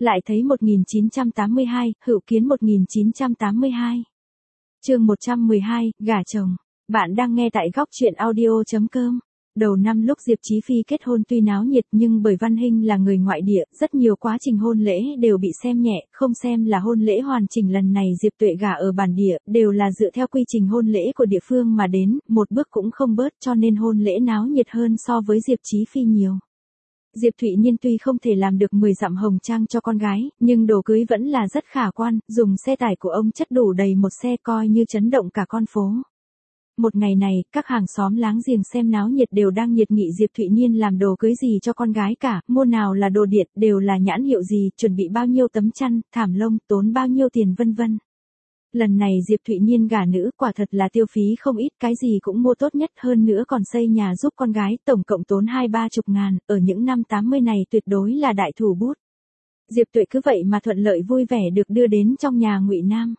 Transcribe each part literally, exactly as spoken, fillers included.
Lại thấy một nghìn chín trăm tám mươi hai, Hữu Kiến một nghìn chín trăm tám mươi hai. Chương một trăm mười hai, gả chồng. Bạn đang nghe tại góc truyện audio chấm com. Đầu năm lúc Diệp Chí Phi kết hôn tuy náo nhiệt nhưng bởi Văn Hinh là người ngoại địa, rất nhiều quá trình hôn lễ đều bị xem nhẹ, không xem là hôn lễ hoàn chỉnh. Lần này Diệp Tuệ gả ở bản địa, đều là dựa theo quy trình hôn lễ của địa phương mà đến, một bước cũng không bớt, cho nên hôn lễ náo nhiệt hơn so với Diệp Chí Phi nhiều. Diệp Thụy Nhiên tuy không thể làm được mười dặm hồng trang cho con gái, nhưng đồ cưới vẫn là rất khả quan, dùng xe tải của ông chất đủ đầy một xe coi như chấn động cả con phố. Một ngày này, các hàng xóm láng giềng xem náo nhiệt đều đang nhiệt nghị Diệp Thụy Nhiên làm đồ cưới gì cho con gái cả, mua nào là đồ điện, đều là nhãn hiệu gì, chuẩn bị bao nhiêu tấm chăn, thảm lông, tốn bao nhiêu tiền vân vân. Lần này Diệp Thụy Nhiên gả nữ quả thật là tiêu phí không ít, cái gì cũng mua tốt nhất, hơn nữa còn xây nhà giúp con gái, tổng cộng tốn hai ba chục ngàn, ở những năm tám mươi này tuyệt đối là đại thủ bút. Diệp Tuệ cứ vậy mà thuận lợi vui vẻ được đưa đến trong nhà Ngụy Nam.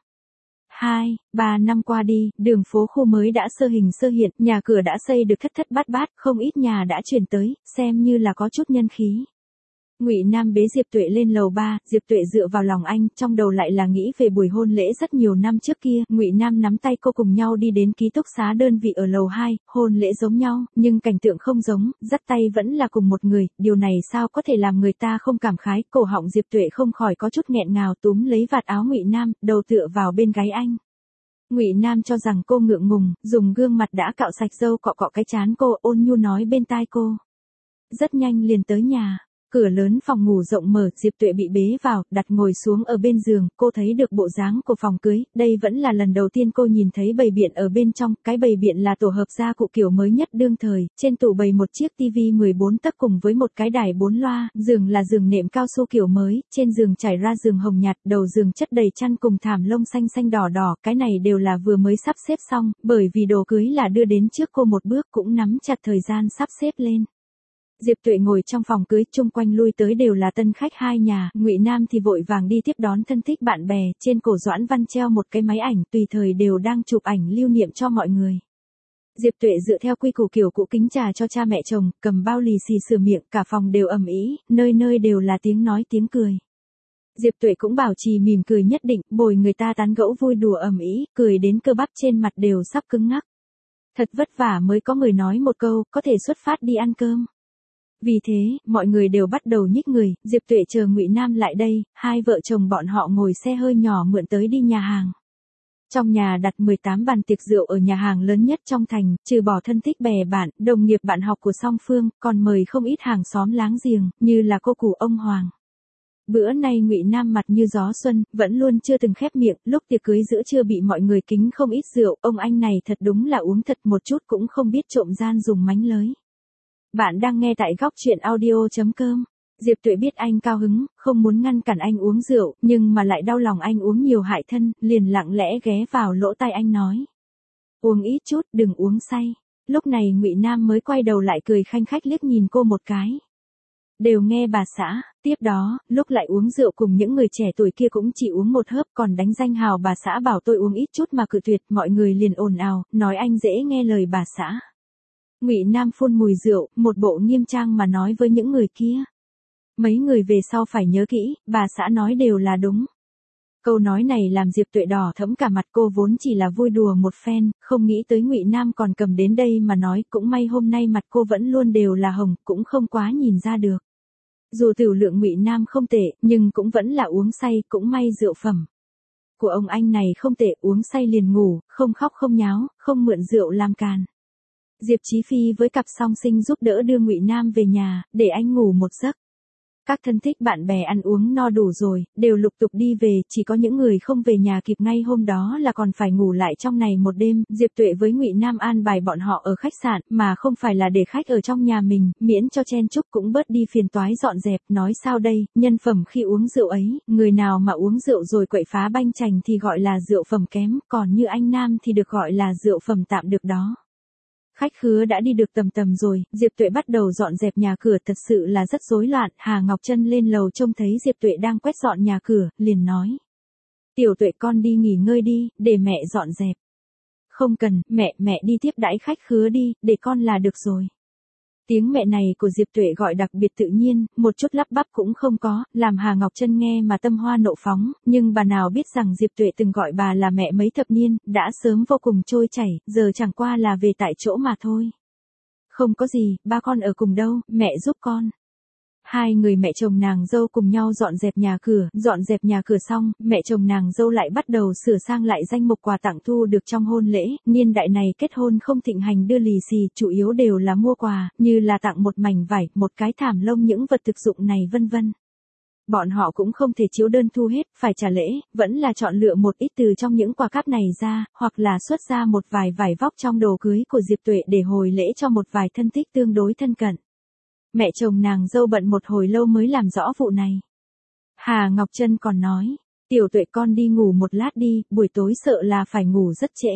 Hai, ba năm qua đi, đường phố khu mới đã sơ hình sơ hiện, nhà cửa đã xây được thất thất bát bát, không ít nhà đã chuyển tới, xem như là có chút nhân khí. Ngụy Nam bế Diệp Tuệ lên lầu ba, Diệp Tuệ dựa vào lòng anh, trong đầu lại là nghĩ về buổi hôn lễ rất nhiều năm trước kia, Ngụy Nam nắm tay cô cùng nhau đi đến ký túc xá đơn vị ở lầu hai, hôn lễ giống nhau, nhưng cảnh tượng không giống, dắt tay vẫn là cùng một người, điều này sao có thể làm người ta không cảm khái, cổ họng Diệp Tuệ không khỏi có chút nghẹn ngào, túm lấy vạt áo Ngụy Nam, đầu tựa vào bên gáy anh. Ngụy Nam cho rằng cô ngượng ngùng, dùng gương mặt đã cạo sạch râu cọ cọ cái trán cô, ôn nhu nói bên tai cô. Rất nhanh liền tới nhà. Cửa lớn phòng ngủ rộng mở, Diệp Tuệ bị bế vào, đặt ngồi xuống ở bên giường, cô thấy được bộ dáng của phòng cưới, đây vẫn là lần đầu tiên cô nhìn thấy bày biện ở bên trong, cái bày biện là tổ hợp gia cụ kiểu mới nhất đương thời, trên tủ bày một chiếc tivi mười bốn tấc cùng với một cái đài bốn loa, giường là giường nệm cao su kiểu mới, trên giường trải ra giường hồng nhạt, đầu giường chất đầy chăn cùng thảm lông xanh xanh đỏ đỏ, cái này đều là vừa mới sắp xếp xong, bởi vì đồ cưới là đưa đến trước cô một bước cũng nắm chặt thời gian sắp xếp lên. Diệp Tuệ ngồi trong phòng cưới, chung quanh lui tới đều là tân khách hai nhà, Ngụy Nam thì vội vàng đi tiếp đón thân thích bạn bè, trên cổ Doãn Văn treo một cái máy ảnh, tùy thời đều đang chụp ảnh lưu niệm cho mọi người. Diệp Tuệ dựa theo quy củ kiểu cũ kính trà cho cha mẹ chồng, cầm bao lì xì sửa miệng, cả phòng đều ầm ĩ, nơi nơi đều là tiếng nói tiếng cười. Diệp Tuệ cũng bảo trì mỉm cười nhất định, bồi người ta tán gẫu vui đùa ầm ĩ, cười đến cơ bắp trên mặt đều sắp cứng ngắc. Thật vất vả mới có người nói một câu, có thể xuất phát đi ăn cơm. Vì thế, mọi người đều bắt đầu nhích người, Diệp Tuệ chờ Ngụy Nam lại đây, hai vợ chồng bọn họ ngồi xe hơi nhỏ mượn tới đi nhà hàng. Trong nhà đặt mười tám bàn tiệc rượu ở nhà hàng lớn nhất trong thành, trừ bỏ thân thích bè bạn, đồng nghiệp bạn học của song phương, còn mời không ít hàng xóm láng giềng, như là cô cụ ông Hoàng. Bữa nay Ngụy Nam mặt như gió xuân, vẫn luôn chưa từng khép miệng, lúc tiệc cưới giữa trưa bị mọi người kính không ít rượu, ông anh này thật đúng là uống thật một chút cũng không biết trộm gian dùng mánh lới. Bạn đang nghe tại góc truyện audio chấm com. Diệp Tuệ biết anh cao hứng, không muốn ngăn cản anh uống rượu, nhưng mà lại đau lòng anh uống nhiều hại thân, liền lặng lẽ ghé vào lỗ tai anh nói. Uống ít chút, đừng uống say. Lúc này Ngụy Nam mới quay đầu lại cười khanh khách liếc nhìn cô một cái. Đều nghe bà xã, tiếp đó, lúc lại uống rượu cùng những người trẻ tuổi kia cũng chỉ uống một hớp, còn đánh danh hào bà xã bảo tôi uống ít chút mà cự tuyệt, mọi người liền ồn ào, nói anh dễ nghe lời bà xã. Ngụy Nam phun mùi rượu, một bộ nghiêm trang mà nói với những người kia. Mấy người về sau phải nhớ kỹ, bà xã nói đều là đúng. Câu nói này làm Diệp Tuệ đỏ thẫm cả mặt, cô vốn chỉ là vui đùa một phen, không nghĩ tới Ngụy Nam còn cầm đến đây mà nói, cũng may hôm nay mặt cô vẫn luôn đều là hồng, cũng không quá nhìn ra được. Dù tiểu lượng Ngụy Nam không tệ, nhưng cũng vẫn là uống say, cũng may rượu phẩm của ông anh này không tệ, uống say liền ngủ, không khóc không nháo, không mượn rượu làm càn. Diệp Chí Phi với cặp song sinh giúp đỡ đưa Ngụy Nam về nhà, để anh ngủ một giấc. Các thân thích bạn bè ăn uống no đủ rồi, đều lục tục đi về, chỉ có những người không về nhà kịp ngay hôm đó là còn phải ngủ lại trong này một đêm. Diệp Tuệ với Ngụy Nam an bài bọn họ ở khách sạn, mà không phải là để khách ở trong nhà mình, miễn cho chen chúc cũng bớt đi phiền toái dọn dẹp. Nói sao đây, nhân phẩm khi uống rượu ấy, người nào mà uống rượu rồi quậy phá banh chành thì gọi là rượu phẩm kém, còn như anh Nam thì được gọi là rượu phẩm tạm được đó. Khách khứa đã đi được tầm tầm rồi, Diệp Tuệ bắt đầu dọn dẹp nhà cửa, thật sự là rất rối loạn. Hà Ngọc Trân lên lầu trông thấy Diệp Tuệ đang quét dọn nhà cửa, liền nói. Tiểu Tuệ con đi nghỉ ngơi đi, để mẹ dọn dẹp. Không cần, mẹ, mẹ đi tiếp đãi khách khứa đi, để con là được rồi. Tiếng mẹ này của Diệp Tuệ gọi đặc biệt tự nhiên, một chút lắp bắp cũng không có, làm Hà Ngọc Trân nghe mà tâm hoa nộ phóng, nhưng bà nào biết rằng Diệp Tuệ từng gọi bà là mẹ mấy thập niên, đã sớm vô cùng trôi chảy, giờ chẳng qua là về tại chỗ mà thôi. Không có gì, ba con ở cùng đâu, mẹ giúp con. Hai người mẹ chồng nàng dâu cùng nhau dọn dẹp nhà cửa, dọn dẹp nhà cửa xong, mẹ chồng nàng dâu lại bắt đầu sửa sang lại danh mục quà tặng thu được trong hôn lễ, niên đại này kết hôn không thịnh hành đưa lì xì, chủ yếu đều là mua quà, như là tặng một mảnh vải, một cái thảm lông những vật thực dụng này vân vân. Bọn họ cũng không thể chiếu đơn thu hết, phải trả lễ, vẫn là chọn lựa một ít từ trong những quà cáp này ra, hoặc là xuất ra một vài vải vóc trong đồ cưới của Diệp Tuệ để hồi lễ cho một vài thân thích tương đối thân cận. Mẹ chồng nàng dâu bận một hồi lâu mới làm rõ vụ này. Hà Ngọc Trân còn nói, Tiểu Tuệ con đi ngủ một lát đi, buổi tối sợ là phải ngủ rất trễ.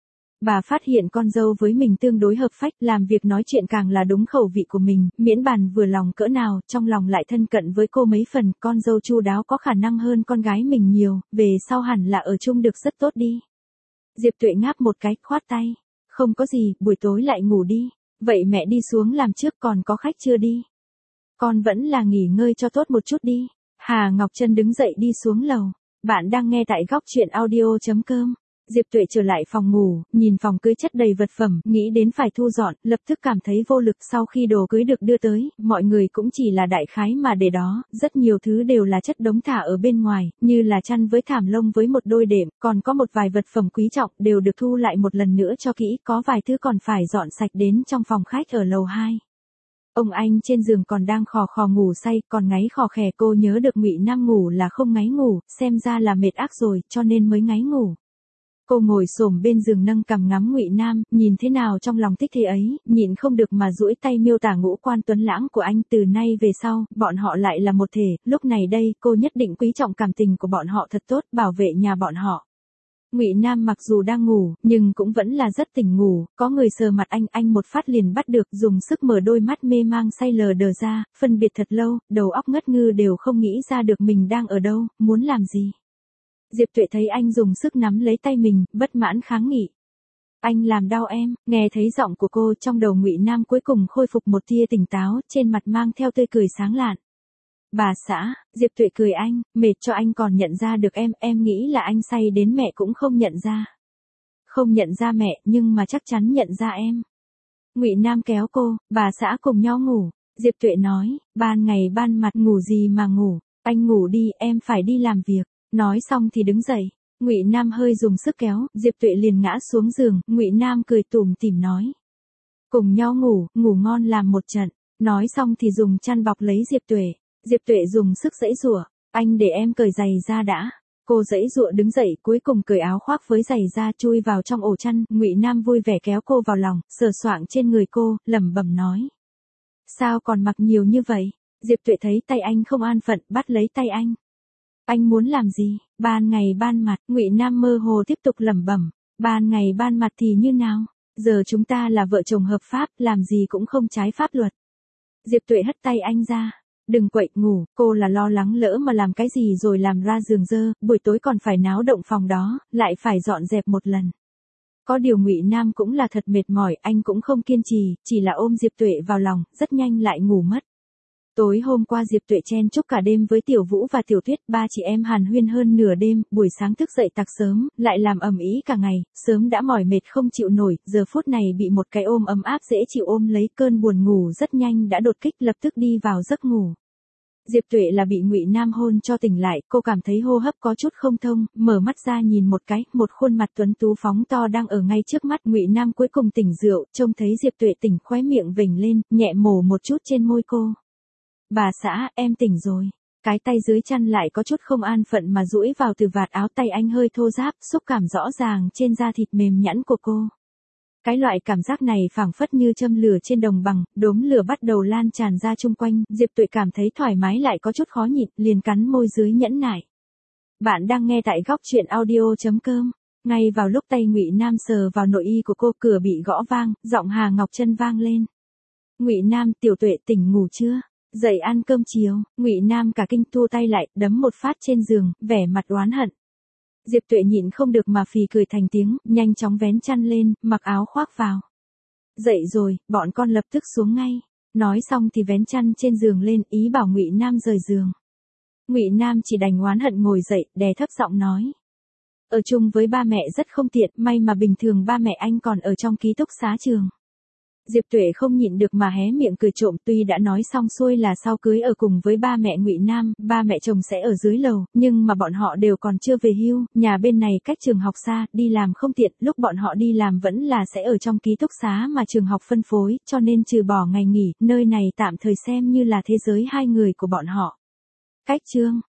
Bà phát hiện con dâu với mình tương đối hợp phách, làm việc nói chuyện càng là đúng khẩu vị của mình, miễn bàn vừa lòng cỡ nào, trong lòng lại thân cận với cô mấy phần, con dâu chu đáo có khả năng hơn con gái mình nhiều, về sau hẳn là ở chung được rất tốt đi. Diệp Tuệ ngáp một cái, khoát tay, không có gì, buổi tối lại ngủ đi. Vậy mẹ đi xuống làm trước, còn có khách chưa đi? Con vẫn là nghỉ ngơi cho tốt một chút đi. Hà Ngọc Trân đứng dậy đi xuống lầu. Bạn đang nghe tại góc truyện audio chấm com. Diệp Tuệ trở lại phòng ngủ, nhìn phòng cưới chất đầy vật phẩm, nghĩ đến phải thu dọn, lập tức cảm thấy vô lực. Sau khi đồ cưới được đưa tới, mọi người cũng chỉ là đại khái mà để đó, rất nhiều thứ đều là chất đống thả ở bên ngoài, như là chăn với thảm lông với một đôi đệm, còn có một vài vật phẩm quý trọng đều được thu lại một lần nữa cho kỹ, có vài thứ còn phải dọn sạch đến trong phòng khách ở lầu hai. Ông anh trên giường còn đang khò khò ngủ say, còn ngáy khò khè, cô nhớ được Ngụy Nam ngủ là không ngáy ngủ, xem ra là mệt ác rồi, cho nên mới ngáy ngủ. Cô ngồi xổm bên giường nâng cằm ngắm Ngụy Nam, nhìn thế nào trong lòng thích thế ấy, nhịn không được mà duỗi tay miêu tả ngũ quan tuấn lãng của anh. Từ nay về sau, bọn họ lại là một thể, lúc này đây, cô nhất định quý trọng cảm tình của bọn họ thật tốt, bảo vệ nhà bọn họ. Ngụy Nam mặc dù đang ngủ, nhưng cũng vẫn là rất tỉnh ngủ, có người sờ mặt anh, anh một phát liền bắt được, dùng sức mở đôi mắt mê mang say lờ đờ ra, phân biệt thật lâu, đầu óc ngất ngư đều không nghĩ ra được mình đang ở đâu, muốn làm gì. Diệp Tuệ thấy anh dùng sức nắm lấy tay mình, bất mãn kháng nghị. Anh làm đau em, nghe thấy giọng của cô, trong đầu Ngụy Nam cuối cùng khôi phục một tia tỉnh táo, trên mặt mang theo tươi cười sáng lạn. Bà xã, Diệp Tuệ cười anh, mệt cho anh còn nhận ra được em, em nghĩ là anh say đến mẹ cũng không nhận ra. Không nhận ra mẹ, nhưng mà chắc chắn nhận ra em. Ngụy Nam kéo cô, bà xã cùng nhau ngủ. Diệp Tuệ nói, ban ngày ban mặt ngủ gì mà ngủ, anh ngủ đi, em phải đi làm việc. Nói xong thì đứng dậy, Ngụy Nam hơi dùng sức kéo, Diệp Tuệ liền ngã xuống giường, Ngụy Nam cười tủm tỉm nói. Cùng nhau ngủ, ngủ ngon làm một trận, nói xong thì dùng chăn bọc lấy Diệp Tuệ, Diệp Tuệ dùng sức giãy giụa, anh để em cởi giày ra đã. Cô giãy giụa đứng dậy, cuối cùng cởi áo khoác với giày ra chui vào trong ổ chăn, Ngụy Nam vui vẻ kéo cô vào lòng, sờ soạng trên người cô, lẩm bẩm nói. Sao còn mặc nhiều như vậy? Diệp Tuệ thấy tay anh không an phận, bắt lấy tay anh. Anh muốn làm gì? Ban ngày ban mặt, Ngụy Nam mơ hồ tiếp tục lẩm bẩm, ban ngày ban mặt thì như nào? Giờ chúng ta là vợ chồng hợp pháp, làm gì cũng không trái pháp luật. Diệp Tuệ hất tay anh ra, đừng quậy ngủ, cô là lo lắng lỡ mà làm cái gì rồi làm ra giường dơ, buổi tối còn phải náo động phòng đó, lại phải dọn dẹp một lần. Có điều Ngụy Nam cũng là thật mệt mỏi, anh cũng không kiên trì, chỉ là ôm Diệp Tuệ vào lòng, rất nhanh lại ngủ mất. Tối hôm qua Diệp Tuệ chen chúc cả đêm với Tiểu Vũ và Tiểu Tuyết, ba chị em hàn huyên hơn nửa đêm, buổi sáng thức dậy tặc sớm, lại làm ầm ĩ cả ngày, sớm đã mỏi mệt không chịu nổi, giờ phút này bị một cái ôm ấm áp dễ chịu ôm lấy, cơn buồn ngủ rất nhanh đã đột kích, lập tức đi vào giấc ngủ. Diệp Tuệ là bị Ngụy Nam hôn cho tỉnh lại, cô cảm thấy hô hấp có chút không thông, mở mắt ra nhìn một cái, một khuôn mặt tuấn tú phóng to đang ở ngay trước mắt. Ngụy Nam cuối cùng tỉnh rượu, trông thấy Diệp Tuệ tỉnh, khóe miệng vểnh lên, nhẹ mổ một chút trên môi cô. Bà xã, em tỉnh rồi. Cái tay dưới chăn lại có chút không an phận mà duỗi vào từ vạt áo, tay anh hơi thô ráp, xúc cảm rõ ràng trên da thịt mềm nhẵn của cô. Cái loại cảm giác này phảng phất như châm lửa trên đồng bằng, đốm lửa bắt đầu lan tràn ra chung quanh, Diệp Tuệ cảm thấy thoải mái lại có chút khó nhịn, liền cắn môi dưới nhẫn nại. Bạn đang nghe tại góc truyện audio chấm com. Ngay vào lúc tay Ngụy Nam sờ vào nội y của cô, cửa bị gõ vang, giọng Hà Ngọc Trân vang lên. Ngụy Nam, Tiểu Tuệ tỉnh ngủ chưa? Dậy ăn cơm chiều. Ngụy Nam cả kinh thu tay lại, đấm một phát trên giường, vẻ mặt oán hận. Diệp Tuệ nhịn không được mà phì cười thành tiếng, nhanh chóng vén chăn lên, mặc áo khoác vào. Dậy rồi, bọn con lập tức xuống ngay. Nói xong thì vén chăn trên giường lên, ý bảo Ngụy Nam rời giường. Ngụy Nam chỉ đành oán hận ngồi dậy, đè thấp giọng nói: "Ở chung với ba mẹ rất không tiện, may mà bình thường ba mẹ anh còn ở trong ký túc xá trường." Diệp Tuệ không nhịn được mà hé miệng cười trộm, tuy đã nói xong xuôi là sau cưới ở cùng với ba mẹ Ngụy Nam, ba mẹ chồng sẽ ở dưới lầu, nhưng mà bọn họ đều còn chưa về hưu, nhà bên này cách trường học xa, đi làm không tiện, lúc bọn họ đi làm vẫn là sẽ ở trong ký túc xá mà trường học phân phối, cho nên trừ bỏ ngày nghỉ, nơi này tạm thời xem như là thế giới hai người của bọn họ. Cách chương